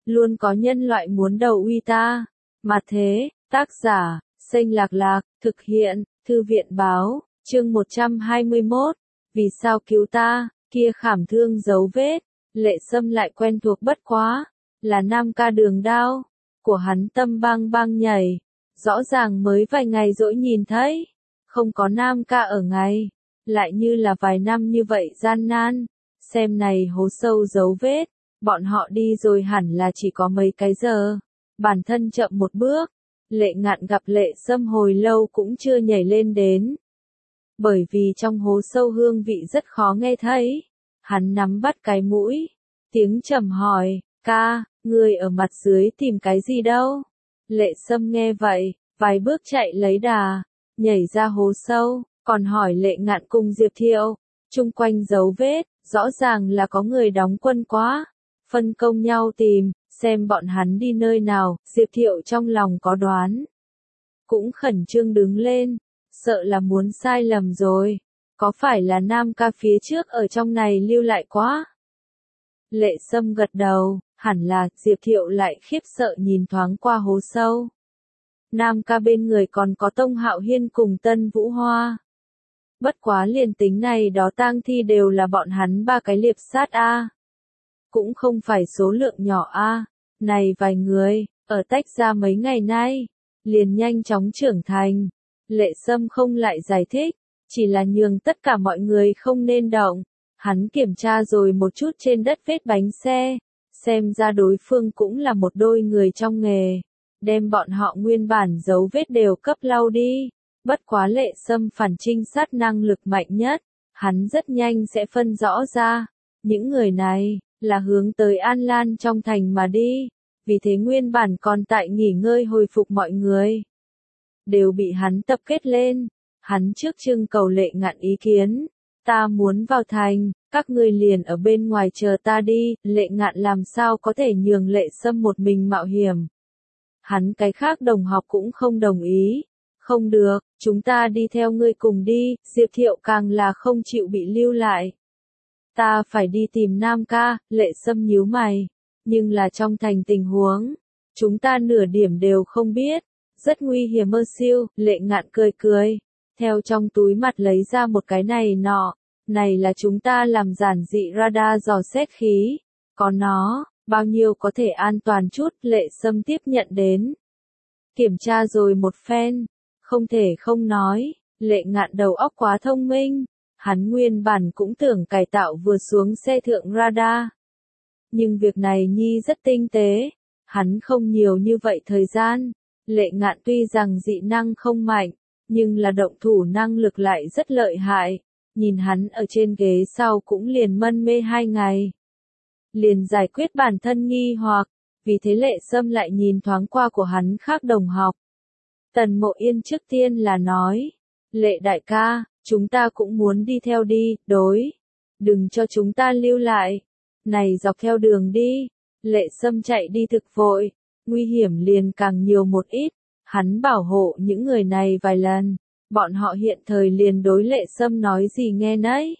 luôn có nhân loại muốn đầu uy ta. Mà thế, tác giả, Xanh Lạc Lạc, thực hiện, Thư viện Báo, chương 121, vì sao cứu ta, kia khảm thương dấu vết, Lệ Sâm lại quen thuộc bất quá, là Nam Ca Đường Đao, của hắn tâm bang bang nhảy, rõ ràng mới vài ngày dỗi nhìn thấy, không có Nam Ca ở ngày, lại như là vài năm như vậy gian nan, xem này hố sâu dấu vết, bọn họ đi rồi hẳn là chỉ có mấy cái giờ, bản thân chậm một bước, Lệ Ngạn gặp Lệ Sâm hồi lâu cũng chưa nhảy lên đến. Bởi vì trong hố sâu hương vị rất khó nghe thấy, hắn nắm bắt cái mũi, tiếng trầm hỏi, ca, người ở mặt dưới tìm cái gì đâu? Lệ Sâm nghe vậy, vài bước chạy lấy đà, nhảy ra hố sâu, còn hỏi Lệ Ngạn cùng Diệp Thiệu, chung quanh dấu vết, rõ ràng là có người đóng quân quá, phân công nhau tìm, xem bọn hắn đi nơi nào, Diệp Thiệu trong lòng có đoán. Cũng khẩn trương đứng lên, sợ là muốn sai lầm rồi, có phải là Nam Ca phía trước ở trong này lưu lại quá? Lệ Sâm gật đầu, hẳn là, Diệp Thiệu lại khiếp sợ nhìn thoáng qua hố sâu. Nam Ca bên người còn có Tông Hạo Hiên cùng Tân Vũ Hoa. Bất quá liền tính này đó tang thi đều là bọn hắn ba cái liệp sát a. Cũng không phải số lượng nhỏ a. Này vài người, ở tách ra mấy ngày nay, liền nhanh chóng trưởng thành. Lệ Sâm không lại giải thích, chỉ là nhường tất cả mọi người không nên động. Hắn kiểm tra rồi một chút trên đất vết bánh xe, xem ra đối phương cũng là một đôi người trong nghề, đem bọn họ nguyên bản dấu vết đều cấp lau đi. Bất quá Lệ Sâm phản trinh sát năng lực mạnh nhất, hắn rất nhanh sẽ phân rõ ra, những người này, là hướng tới An Lan trong thành mà đi, vì thế nguyên bản còn tại nghỉ ngơi hồi phục mọi người, đều bị hắn tập kết lên, hắn trước trưng cầu Lệ Ngạn ý kiến, ta muốn vào thành, các ngươi liền ở bên ngoài chờ ta đi, Lệ Ngạn làm sao có thể nhường Lệ Sâm một mình mạo hiểm. Hắn cái khác đồng học cũng không đồng ý. Không được, chúng ta đi theo ngươi cùng đi, Diệp Thiệu càng là không chịu bị lưu lại. Ta phải đi tìm Nam Ca, Lệ Sâm nhíu mày, nhưng là trong thành tình huống, chúng ta nửa điểm đều không biết, rất nguy hiểm mơ siêu, Lệ Ngạn cười cười, theo trong túi mặt lấy ra một cái này nọ, này là chúng ta làm giản dị radar dò xét khí, có nó, bao nhiêu có thể an toàn chút, Lệ Sâm tiếp nhận đến. Kiểm tra rồi một phen. Không thể không nói, Lệ Ngạn đầu óc quá thông minh, hắn nguyên bản cũng tưởng cải tạo vừa xuống xe thượng radar. Nhưng việc này nhi rất tinh tế, hắn không nhiều như vậy thời gian, Lệ Ngạn tuy rằng dị năng không mạnh, nhưng là động thủ năng lực lại rất lợi hại, nhìn hắn ở trên ghế sau cũng liền mân mê 2 ngày. Liền giải quyết bản thân nghi hoặc, vì thế Lệ Sâm lại nhìn thoáng qua của hắn khác đồng học. Tần Mộ Yên trước tiên là nói, Lệ đại ca, chúng ta cũng muốn đi theo đi, đối, đừng cho chúng ta lưu lại, này dọc theo đường đi, Lệ Sâm chạy đi thực vội, nguy hiểm liền càng nhiều một ít, hắn bảo hộ những người này vài lần, bọn họ hiện thời liền đối Lệ Sâm nói gì nghe nấy.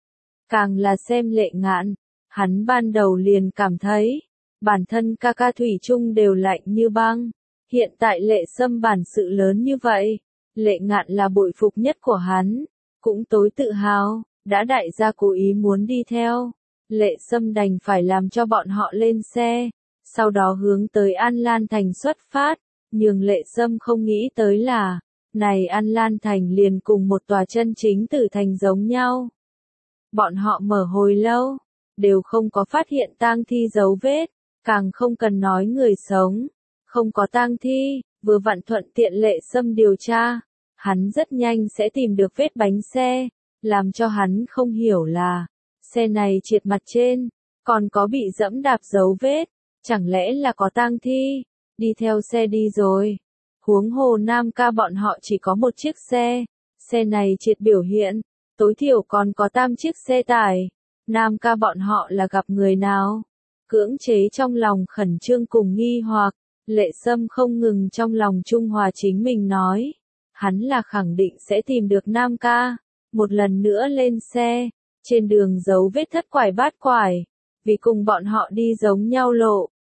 Càng là xem Lệ Ngạn, hắn ban đầu liền cảm thấy, bản thân ca ca thủy chung đều lạnh như băng. Hiện tại Lệ Sâm bản sự lớn như vậy, Lệ Ngạn là bội phục nhất của hắn, cũng tối tự hào, đã đại gia cố ý muốn đi theo. Lệ Sâm đành phải làm cho bọn họ lên xe, sau đó hướng tới An Lan Thành xuất phát, nhưng Lệ Sâm không nghĩ tới là, này An Lan Thành liền cùng một tòa chân chính tử thành giống nhau. Bọn họ mở hồi lâu, đều không có phát hiện tang thi dấu vết, càng không cần nói người sống. Không có tang thi, vừa vặn thuận tiện Lệ Sâm điều tra, hắn rất nhanh sẽ tìm được vết bánh xe, làm cho hắn không hiểu là, xe này triệt mặt trên, còn có bị dẫm đạp dấu vết, chẳng lẽ là có tang thi, đi theo xe đi rồi. Huống hồ Nam Ca bọn họ chỉ có một chiếc xe này triệt biểu hiện, tối thiểu còn có 3 chiếc xe tải, Nam Ca bọn họ là gặp người nào? Cưỡng chế trong lòng khẩn trương cùng nghi hoặc. Lệ Sâm không ngừng trong lòng trung hòa chính mình nói, hắn là khẳng định sẽ tìm được Nam Ca, một lần nữa lên xe, trên đường dấu vết thất quải bát quải, vì cùng bọn họ đi giống nhau lộ,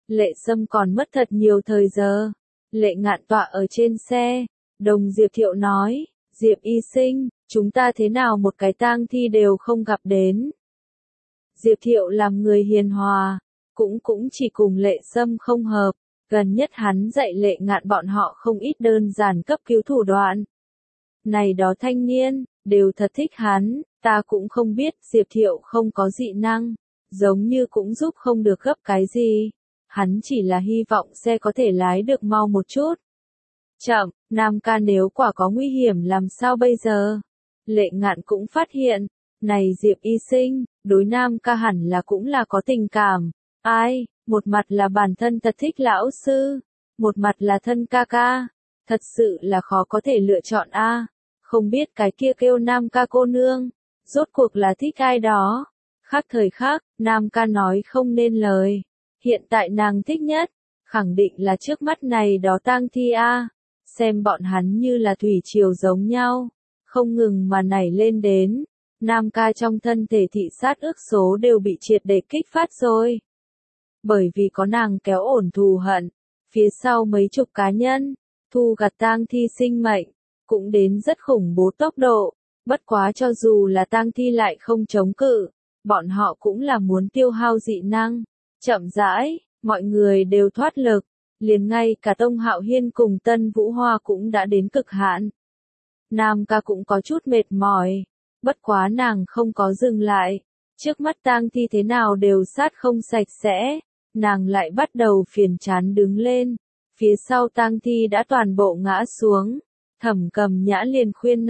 Lệ Sâm còn mất thật nhiều thời giờ. Lệ Ngạn tọa ở trên xe, Đồng Diệp Thiệu nói, Diệp y sinh, chúng ta thế nào một cái tang thi đều không gặp đến. Diệp Thiệu làm người hiền hòa, cũng chỉ cùng Lệ Sâm không hợp, gần nhất hắn dạy Lệ Ngạn bọn họ không ít đơn giản cấp cứu thủ đoạn. Này đó thanh niên, đều thật thích hắn, ta cũng không biết Diệp Thiệu không có dị năng, giống như cũng giúp không được gấp cái gì. Hắn chỉ là hy vọng xe có thể lái được mau một chút. Chậm, Nam ca nếu quả có nguy hiểm làm sao bây giờ? Lệ Ngạn cũng phát hiện, này Diệp y sinh, đối Nam ca hẳn là cũng là có tình cảm. Ai, một mặt là bản thân thật thích lão sư, một mặt là thân ca ca. Thật sự là khó có thể lựa chọn a. Không biết cái kia kêu Nam ca cô nương, rốt cuộc là thích ai đó. Khác thời khác, Nam ca nói không nên lời. Hiện tại nàng thích nhất, khẳng định là trước mắt này đó tang thi a. Xem bọn hắn như là thủy triều giống nhau, không ngừng mà nảy lên đến. Nam ca trong thân thể thị sát ước số đều bị triệt để kích phát rồi. Bởi vì có nàng kéo ổn thù hận, phía sau mấy chục cá nhân, thu gặt tang thi sinh mệnh, cũng đến rất khủng bố tốc độ. Bất quá cho dù là tang thi lại không chống cự, bọn họ cũng là muốn tiêu hao dị năng. Chậm rãi, mọi người đều thoát lực, liền ngay cả Tông Hạo Hiên cùng Tân Vũ Hoa cũng đã đến cực hạn. Nam ca cũng có chút mệt mỏi, bất quá nàng không có dừng lại, trước mắt tang thi thế nào đều sát không sạch sẽ, nàng lại bắt đầu phiền chán đứng lên, phía sau tang thi đã toàn bộ ngã xuống, Thẩm Cầm Nhã liền khuyên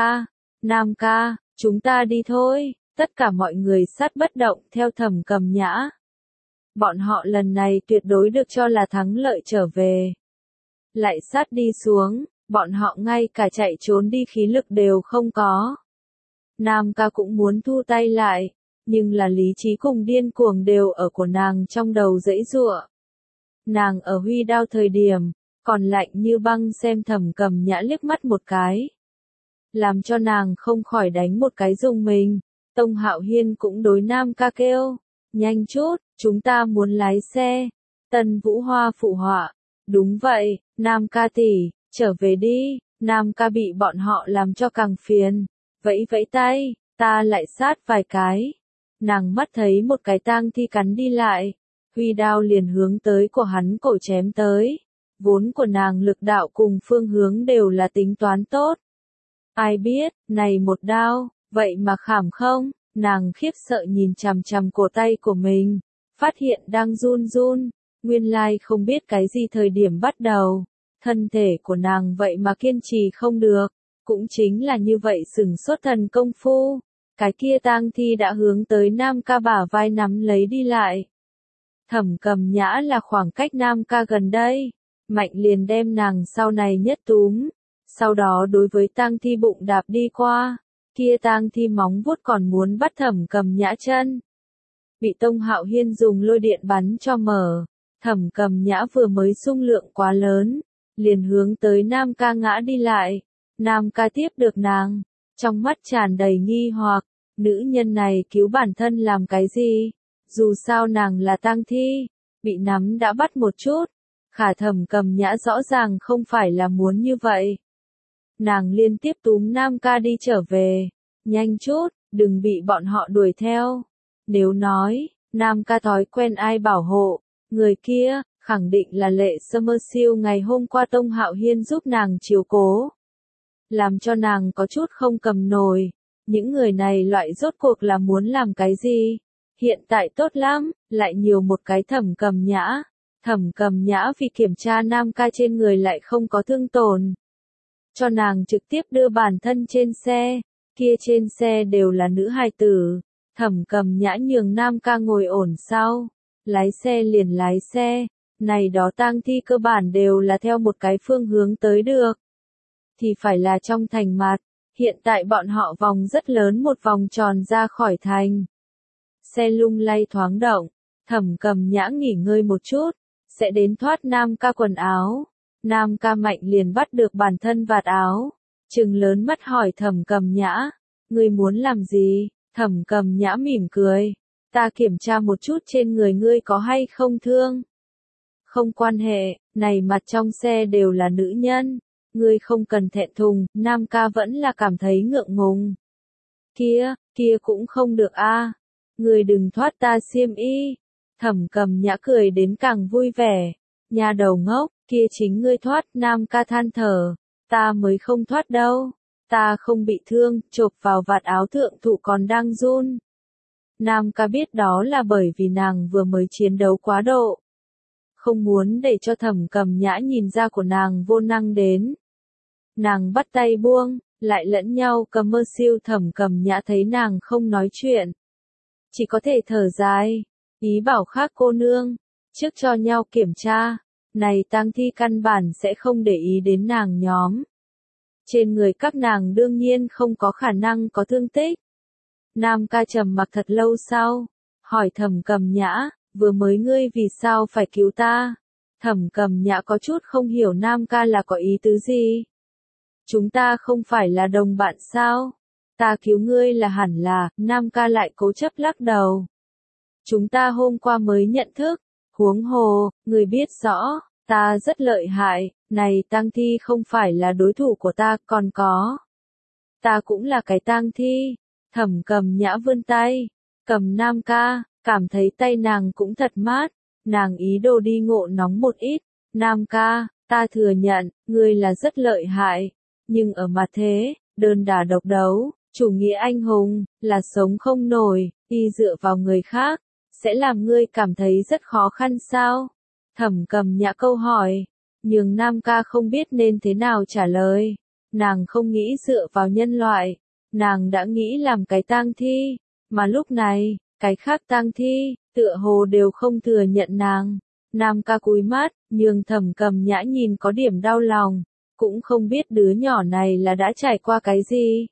Nam ca, chúng ta đi thôi, tất cả mọi người sát bất động theo Thẩm Cầm Nhã. Bọn họ lần này tuyệt đối được cho là thắng lợi trở về. Lại sát đi xuống, bọn họ ngay cả chạy trốn đi khí lực đều không có. Nam ca cũng muốn thu tay lại, nhưng là lý trí cùng điên cuồng đều ở của nàng trong đầu giãy giụa. Nàng ở huy đao thời điểm, còn lạnh như băng xem Thẩm Cầm Nhã liếc mắt một cái. Làm cho nàng không khỏi đánh một cái rùng mình. Tông Hạo Hiên cũng đối Nam ca kêu, nhanh chút, chúng ta muốn lái xe. Tân Vũ Hoa phụ họa, đúng vậy, Nam ca tỷ, trở về đi. Nam ca bị bọn họ làm cho càng phiền, vẫy vẫy tay, ta lại sát vài cái. Nàng mắt thấy một cái tang thi cắn đi lại, huy đao liền hướng tới của hắn cổ chém tới. Vốn của nàng lực đạo cùng phương hướng đều là tính toán tốt. Ai biết, này một đao, vậy mà khảm không? Nàng khiếp sợ nhìn chằm chằm cổ tay của mình, phát hiện đang run run, nguyên lai không biết cái gì thời điểm bắt đầu, thân thể của nàng vậy mà kiên trì không được, cũng chính là như vậy sừng sốt thần công phu, cái kia tang thi đã hướng tới Nam ca bả vai nắm lấy đi lại. Thẩm Cầm Nhã là khoảng cách Nam ca gần đây, mạnh liền đem nàng sau này nhất túm, sau đó đối với tang thi bụng đạp đi qua. Kia tang thi móng vuốt còn muốn bắt Thẩm Cầm Nhã chân. Bị Tông Hạo Hiên dùng lôi điện bắn cho mở. Thẩm Cầm Nhã vừa mới xung lượng quá lớn, liền hướng tới Nam ca ngã đi lại. Nam ca tiếp được nàng, trong mắt tràn đầy nghi hoặc, nữ nhân này cứu bản thân làm cái gì? Dù sao nàng là tang thi, bị nắm đã bắt một chút. Khả Thẩm Cầm Nhã rõ ràng không phải là muốn như vậy. Nàng liên tiếp túm Nam ca đi trở về. Nhanh chút, đừng bị bọn họ đuổi theo. Nếu nói, Nam ca thói quen ai bảo hộ, người kia, khẳng định là Lệ Summerfield ngày hôm qua Tông Hạo Hiên giúp nàng chiếu cố. Làm cho nàng có chút không cầm nổi. Những người này loại rốt cuộc là muốn làm cái gì? Hiện tại tốt lắm, lại nhiều một cái Thẩm Cầm Nhã. Thẩm Cầm Nhã vì kiểm tra Nam ca trên người lại không có thương tổn. Cho nàng trực tiếp đưa bản thân trên xe, kia trên xe đều là nữ hài tử. Thẩm Cầm Nhã nhường Nam ca ngồi ổn sau, lái xe liền lái xe, này đó tang thi cơ bản đều là theo một cái phương hướng tới được. Thì phải là trong thành mặt, hiện tại bọn họ vòng rất lớn một vòng tròn ra khỏi thành. Xe lung lay thoáng động, Thẩm Cầm Nhã nghỉ ngơi một chút, sẽ đến thoát Nam ca quần áo. Nam ca mạnh liền bắt được bản thân vạt áo, trừng lớn mắt hỏi Thẩm Cầm Nhã, ngươi muốn làm gì? Thẩm Cầm Nhã mỉm cười, ta kiểm tra một chút trên người ngươi có hay không thương. Không quan hệ, này mặt trong xe đều là nữ nhân. Ngươi không cần thẹn thùng, Nam ca vẫn là cảm thấy ngượng ngùng. Kia cũng không được a. Ngươi đừng thoát ta xiêm y. Thẩm Cầm Nhã cười đến càng vui vẻ. Nhà đầu ngốc, kia chính ngươi thoát, Nam ca than thở. Ta mới không thoát đâu. Ta không bị thương, chộp vào vạt áo thượng thụ còn đang run. Nam ca biết đó là bởi vì nàng vừa mới chiến đấu quá độ. Không muốn để cho Thẩm Cầm Nhã nhìn ra của nàng vô năng đến. Nàng bắt tay buông, lại lẫn nhau cầm mơ siêu. Thẩm Cầm Nhã thấy nàng không nói chuyện. Chỉ có thể thở dài, ý bảo khác cô nương, trước cho nhau kiểm tra. Này tang thi căn bản sẽ không để ý đến nàng nhóm. Trên người các nàng đương nhiên không có khả năng có thương tích. Nam ca trầm mặc thật lâu sau, hỏi Thẩm Cầm Nhã, vừa mới ngươi vì sao phải cứu ta? Thẩm Cầm Nhã có chút không hiểu Nam ca là có ý tứ gì. Chúng ta không phải là đồng bạn sao? Ta cứu ngươi là hẳn là, Nam ca lại cố chấp lắc đầu. Chúng ta hôm qua mới nhận thức, huống hồ, ngươi biết rõ, ta rất lợi hại, này tang thi không phải là đối thủ của ta, còn có. Ta cũng là cái tang thi. Thẩm Cầm Nhã vươn tay, cầm Nam ca, cảm thấy tay nàng cũng thật mát, nàng ý đồ đi ngộ nóng một ít. Nam ca, ta thừa nhận, ngươi là rất lợi hại, nhưng ở mặt thế, đơn đả độc đấu, chủ nghĩa anh hùng, là sống không nổi, y dựa vào người khác, sẽ làm ngươi cảm thấy rất khó khăn sao? Thẩm Cầm Nhã câu hỏi, nhưng Nam ca không biết nên thế nào trả lời. Nàng không nghĩ dựa vào nhân loại, nàng đã nghĩ làm cái tang thi, mà lúc này, cái khác tang thi, tựa hồ đều không thừa nhận nàng. Nam ca cúi mắt, nhưng Thẩm Cầm Nhã nhìn có điểm đau lòng, cũng không biết đứa nhỏ này là đã trải qua cái gì,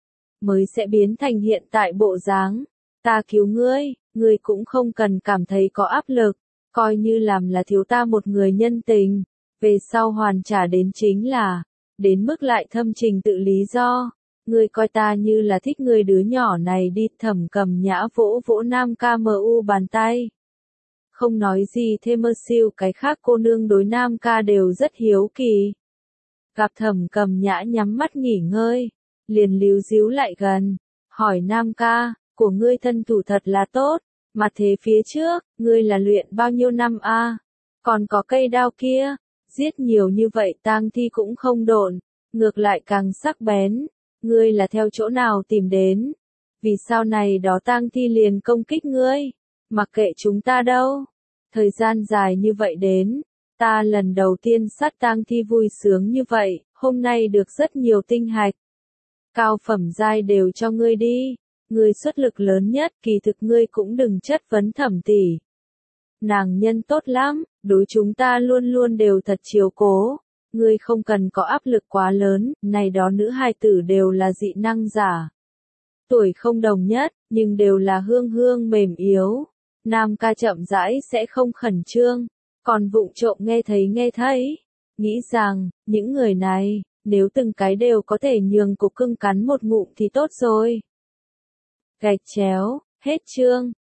mới sẽ biến thành hiện tại bộ dáng. Ta cứu ngươi, ngươi cũng không cần cảm thấy có áp lực, coi như làm là thiếu ta một người nhân tình, về sau hoàn trả đến chính là, đến mức lại thâm trình tự lý do. Ngươi coi ta như là thích ngươi đứa nhỏ này đi. Thẩm Cầm Nhã vỗ vỗ Nam ca mu bàn tay. Không nói gì thêm mơ siêu, cái khác cô nương đối Nam ca đều rất hiếu kỳ. Gặp Thẩm Cầm Nhã nhắm mắt nghỉ ngơi, liền líu díu lại gần, hỏi Nam ca, của ngươi thân thủ thật là tốt, mà thế phía trước, ngươi là luyện bao nhiêu năm a? Còn có cây đao kia, giết nhiều như vậy tang thi cũng không độn, ngược lại càng sắc bén. Ngươi là theo chỗ nào tìm đến? Vì sao này đó tang thi liền công kích ngươi? Mặc kệ chúng ta đâu. Thời gian dài như vậy đến, ta lần đầu tiên sát tang thi vui sướng như vậy, hôm nay được rất nhiều tinh hạch. Cao phẩm giai đều cho ngươi đi. Ngươi xuất lực lớn nhất, kỳ thực ngươi cũng đừng chất vấn Thẩm tỷ. Nàng nhân tốt lắm, đối chúng ta luôn luôn đều thật chiếu cố. Ngươi không cần có áp lực quá lớn, này đó nữ hài tử đều là dị năng giả. Tuổi không đồng nhất, nhưng đều là hương hương mềm yếu. Nam ca chậm rãi sẽ không khẩn trương, còn vụng trộm nghe thấy. Nghĩ rằng, những người này, nếu từng cái đều có thể nhường cục cưng cắn một ngụm thì tốt rồi. Gạch chéo, hết chương.